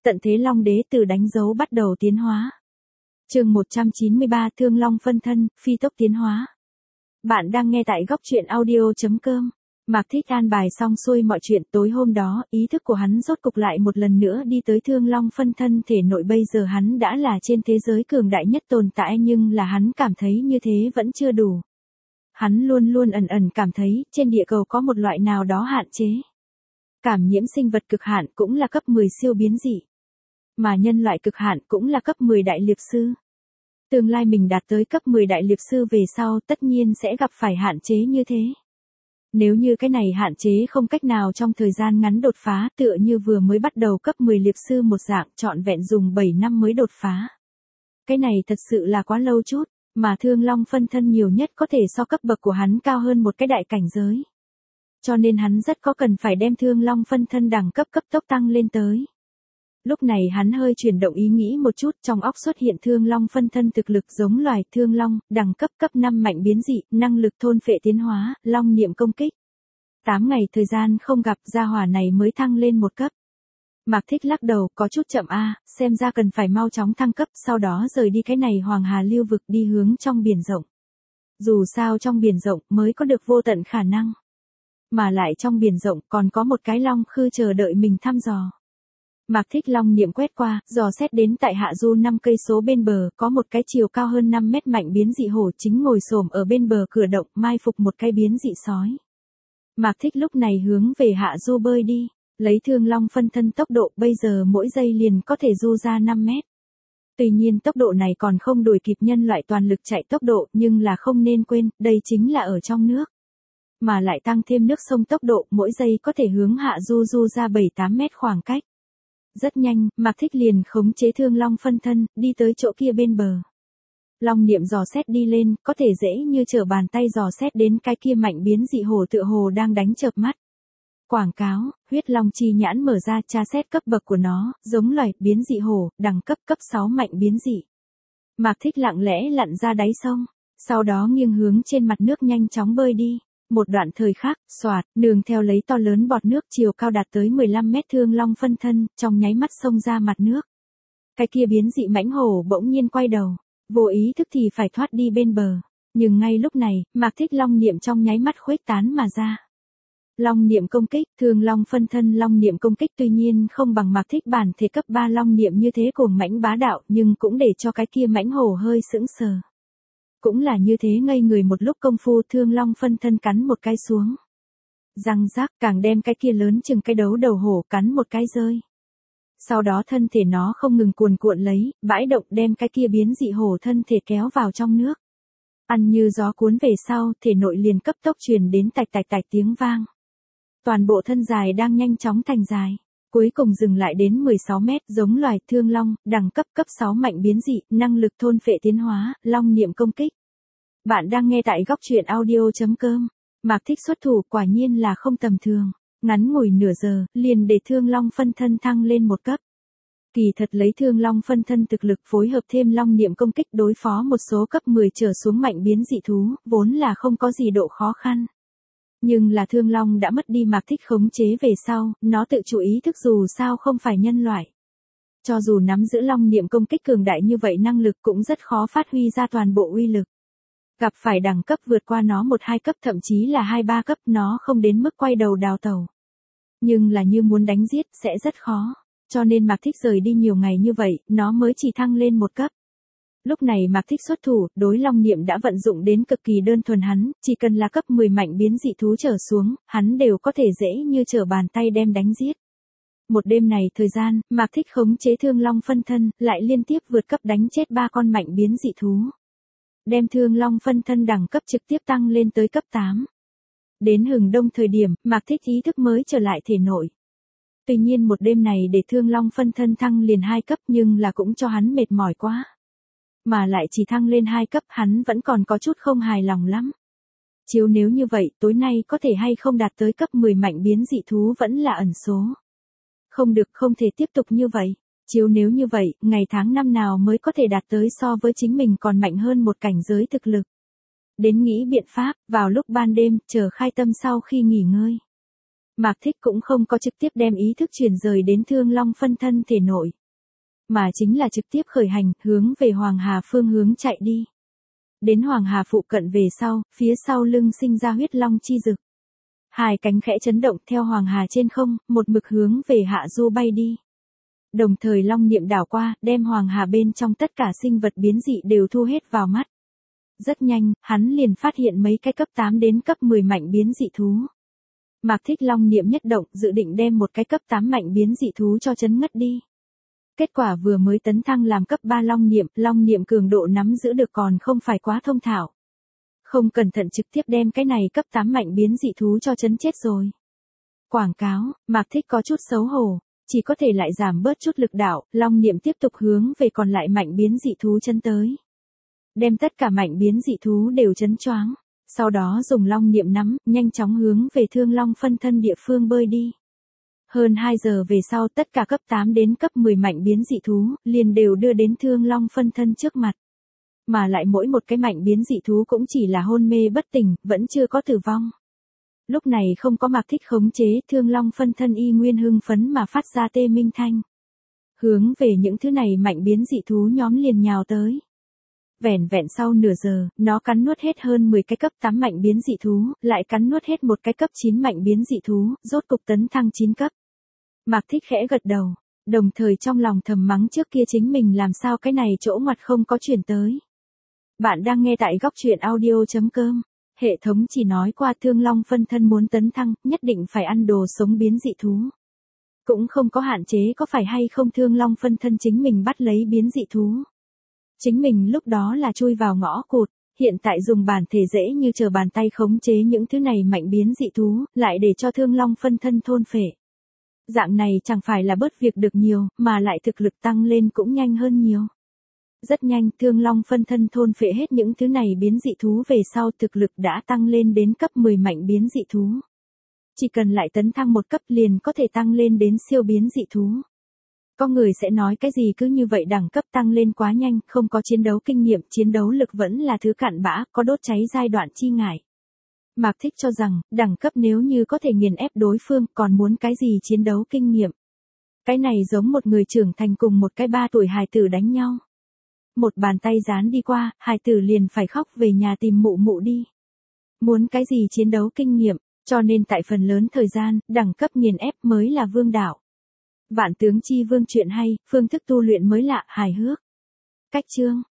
Tận thế Long Đế từ đánh dấu bắt đầu tiến hóa. Chương 193 Thương Long phân thân, phi tốc tiến hóa. Bạn đang nghe tại góc truyện audio.com. Mạc Thích an bài xong xuôi mọi chuyện, tối hôm đó, ý thức của hắn rốt cục lại một lần nữa đi tới Thương Long phân thân thể nội. Bây giờ hắn đã là trên thế giới cường đại nhất tồn tại, nhưng là hắn cảm thấy như thế vẫn chưa đủ. Hắn luôn luôn ẩn ẩn cảm thấy trên địa cầu có một loại nào đó hạn chế. Cảm nhiễm sinh vật cực hạn cũng là cấp 10 siêu biến dị. Mà nhân loại cực hạn cũng là cấp 10 đại liệp sư. Tương lai mình đạt tới cấp 10 đại liệp sư về sau tất nhiên sẽ gặp phải hạn chế như thế. Nếu như cái này hạn chế không cách nào trong thời gian ngắn đột phá, tựa như vừa mới bắt đầu cấp 10 liệp sư một dạng, trọn vẹn dùng 7 năm mới đột phá. Cái này thật sự là quá lâu chút, mà Thương Long phân thân nhiều nhất có thể so cấp bậc của hắn cao hơn một cái đại cảnh giới. Cho nên hắn rất có cần phải đem Thương Long phân thân đẳng cấp cấp tốc tăng lên tới. Lúc này hắn hơi chuyển động ý nghĩ một chút, trong óc xuất hiện Thương Long phân thân thực lực giống loài Thương Long, đẳng cấp cấp 5 mạnh biến dị, năng lực thôn phệ tiến hóa, long niệm công kích. 8 ngày thời gian không gặp, gia hỏa này mới thăng lên một cấp. Mạc Thích lắc đầu, có chút chậm xem ra cần phải mau chóng thăng cấp, sau đó rời đi cái này Hoàng Hà lưu vực đi hướng trong biển rộng. Dù sao trong biển rộng mới có được vô tận khả năng. Mà lại trong biển rộng còn có một cái long khư chờ đợi mình thăm dò. Mạc Thích long niệm quét qua, dò xét đến tại hạ du 5 cây số bên bờ, có một cái chiều cao hơn 5 mét mạnh biến dị hổ chính ngồi xổm ở bên bờ cửa động, mai phục một cái biến dị sói. Mạc Thích lúc này hướng về hạ du bơi đi, lấy Thương Long phân thân tốc độ bây giờ mỗi giây liền có thể du ra 5 mét. Tuy nhiên tốc độ này còn không đuổi kịp nhân loại toàn lực chạy tốc độ, nhưng là không nên quên, đây chính là ở trong nước. Mà lại tăng thêm nước sông tốc độ, mỗi giây có thể hướng hạ du ra 7-8 mét khoảng cách. Rất nhanh, Mạc Thích liền khống chế Thương Long phân thân, đi tới chỗ kia bên bờ. Long niệm dò xét đi lên, có thể dễ như trở bàn tay dò xét đến cái kia mạnh biến dị hổ tựa hồ đang đánh chợp mắt. Quảng cáo, huyết long chi nhãn mở ra tra xét cấp bậc của nó, giống loài biến dị hổ, đẳng cấp cấp 6 mạnh biến dị. Mạc Thích lặng lẽ lặn ra đáy sông, sau đó nghiêng hướng trên mặt nước nhanh chóng bơi đi. Một đoạn thời khắc, xoạt, nương theo lấy to lớn bọt nước chiều cao đạt tới 15 mét Thương Long phân thân, trong nháy mắt xông ra mặt nước. Cái kia biến dị mãnh hổ bỗng nhiên quay đầu, vô ý thức thì phải thoát đi bên bờ. Nhưng ngay lúc này, Mạc Thích long niệm trong nháy mắt khuếch tán mà ra. Long niệm công kích, Thương Long phân thân long niệm công kích tuy nhiên không bằng Mạc Thích bản thể cấp 3 long niệm như thế cuồng mãnh bá đạo, nhưng cũng để cho cái kia mãnh hổ hơi sững sờ. Cũng là như thế ngây người một lúc công phu, Thương Long phân thân cắn một cái xuống. Răng rác, càng đem cái kia lớn chừng cái đấu đầu hổ cắn một cái rơi. Sau đó thân thể nó không ngừng cuồn cuộn lấy, bãi động đem cái kia biến dị hổ thân thể kéo vào trong nước. Ăn như gió cuốn về sau, thể nội liền cấp tốc truyền đến tạch tạch tạch tiếng vang. Toàn bộ thân dài đang nhanh chóng thành dài. Cuối cùng dừng lại đến 16 mét, giống loài Thương Long, đẳng cấp cấp 6 mạnh biến dị, năng lực thôn phệ tiến hóa, long niệm công kích. Bạn đang nghe tại góc truyện audio.com. Mạc Thích xuất thủ quả nhiên là không tầm thường. Ngắn ngủi nửa giờ, liền để Thương Long phân thân thăng lên một cấp. Kỳ thật lấy Thương Long phân thân thực lực phối hợp thêm long niệm công kích đối phó một số cấp 10 trở xuống mạnh biến dị thú, vốn là không có gì độ khó khăn. Nhưng là Thương Long đã mất đi Mạc Thích khống chế về sau, nó tự chủ ý thức dù sao không phải nhân loại. Cho dù nắm giữ long niệm công kích cường đại như vậy năng lực cũng rất khó phát huy ra toàn bộ uy lực. Gặp phải đẳng cấp vượt qua nó 1-2 cấp thậm chí là 2-3 cấp, nó không đến mức quay đầu đào tẩu. Nhưng là như muốn đánh giết sẽ rất khó. Cho nên Mạc Thích rời đi nhiều ngày như vậy, nó mới chỉ thăng lên một cấp. Lúc này Mạc Thích xuất thủ, đối long niệm đã vận dụng đến cực kỳ đơn thuần, hắn chỉ cần là cấp 10 mạnh biến dị thú trở xuống, hắn đều có thể dễ như trở bàn tay đem đánh giết. Một đêm này thời gian, Mạc Thích khống chế Thương Long phân thân, lại liên tiếp vượt cấp đánh chết 3 con mạnh biến dị thú. Đem Thương Long phân thân đẳng cấp trực tiếp tăng lên tới cấp 8. Đến hừng đông thời điểm, Mạc Thích ý thức mới trở lại thể nội. Tuy nhiên một đêm này để Thương Long phân thân thăng liền 2 cấp nhưng là cũng cho hắn mệt mỏi quá. Mà lại chỉ thăng lên 2 cấp hắn vẫn còn có chút không hài lòng lắm. Chiếu nếu như vậy tối nay có thể hay không đạt tới cấp 10 mạnh biến dị thú vẫn là ẩn số. Không được, không thể tiếp tục như vậy. Chiếu nếu như vậy, ngày tháng năm nào mới có thể đạt tới so với chính mình còn mạnh hơn một cảnh giới thực lực. Đến nghĩ biện pháp, vào lúc ban đêm, chờ khai tâm sau khi nghỉ ngơi. Mạc Thích cũng không có trực tiếp đem ý thức truyền rời đến Thương Long phân thân thể nội, mà chính là trực tiếp khởi hành, hướng về Hoàng Hà phương hướng chạy đi. Đến Hoàng Hà phụ cận về sau, phía sau lưng sinh ra huyết long chi dực. Hai cánh khẽ chấn động theo Hoàng Hà trên không, một mực hướng về hạ du bay đi. Đồng thời long niệm đảo qua, đem Hoàng Hà bên trong tất cả sinh vật biến dị đều thu hết vào mắt. Rất nhanh, hắn liền phát hiện mấy cái cấp 8 đến cấp 10 mạnh biến dị thú. Mạc Thích long niệm nhất động, dự định đem một cái cấp 8 mạnh biến dị thú cho chấn ngất đi. Kết quả vừa mới tấn thăng làm cấp 3 long niệm cường độ nắm giữ được còn không phải quá thông thạo. Không cẩn thận trực tiếp đem cái này cấp 8 mạnh biến dị thú cho chấn chết rồi. Quảng cáo, Mạc Thích có chút xấu hổ, chỉ có thể lại giảm bớt chút lực đạo, long niệm tiếp tục hướng về còn lại mạnh biến dị thú chấn tới. Đem tất cả mạnh biến dị thú đều chấn choáng, sau đó dùng long niệm nắm, nhanh chóng hướng về Thương Long phân thân địa phương bơi đi. Hơn 2 giờ về sau tất cả cấp 8 đến cấp 10 mạnh biến dị thú, liền đều đưa đến Thương Long phân thân trước mặt. Mà lại mỗi một cái mạnh biến dị thú cũng chỉ là hôn mê bất tỉnh, vẫn chưa có tử vong. Lúc này không có Mạc Thích khống chế, Thương Long phân thân y nguyên hưng phấn mà phát ra tê minh thanh. Hướng về những thứ này mạnh biến dị thú nhóm liền nhào tới. Vẻn vẹn sau nửa giờ, nó cắn nuốt hết hơn 10 cái cấp 8 mạnh biến dị thú, lại cắn nuốt hết một cái cấp 9 mạnh biến dị thú, rốt cục tấn thăng 9 cấp. Mạc Thích khẽ gật đầu, đồng thời trong lòng thầm mắng trước kia chính mình làm sao cái này chỗ ngoặt không có chuyển tới. Bạn đang nghe tại góc truyện audio.com. Hệ thống chỉ nói qua Thương Long phân thân muốn tấn thăng, nhất định phải ăn đồ sống biến dị thú. Cũng không có hạn chế có phải hay không Thương Long phân thân chính mình bắt lấy biến dị thú. Chính mình lúc đó là chui vào ngõ cụt, hiện tại dùng bản thể dễ như trở bàn tay khống chế những thứ này mạnh biến dị thú, lại để cho Thương Long phân thân thôn phệ. Dạng này chẳng phải là bớt việc được nhiều, mà lại thực lực tăng lên cũng nhanh hơn nhiều. Rất nhanh, Thương Long phân thân thôn phệ hết những thứ này biến dị thú về sau thực lực đã tăng lên đến cấp 10 mạnh biến dị thú. Chỉ cần lại tấn thăng một cấp liền có thể tăng lên đến siêu biến dị thú. Có người sẽ nói cái gì cứ như vậy đẳng cấp tăng lên quá nhanh, không có chiến đấu kinh nghiệm, chiến đấu lực vẫn là thứ cặn bã, có đốt cháy giai đoạn chi ngại. Mạc Thích cho rằng, đẳng cấp nếu như có thể nghiền ép đối phương, còn muốn cái gì chiến đấu kinh nghiệm. Cái này giống một người trưởng thành cùng một cái 3 tuổi hài tử đánh nhau. Một bàn tay dán đi qua, hài tử liền phải khóc về nhà tìm mụ mụ đi. Muốn cái gì chiến đấu kinh nghiệm, cho nên tại phần lớn thời gian, đẳng cấp nghiền ép mới là vương đạo. Vạn tướng chi vương truyện hay, phương thức tu luyện mới lạ, hài hước. Cách chương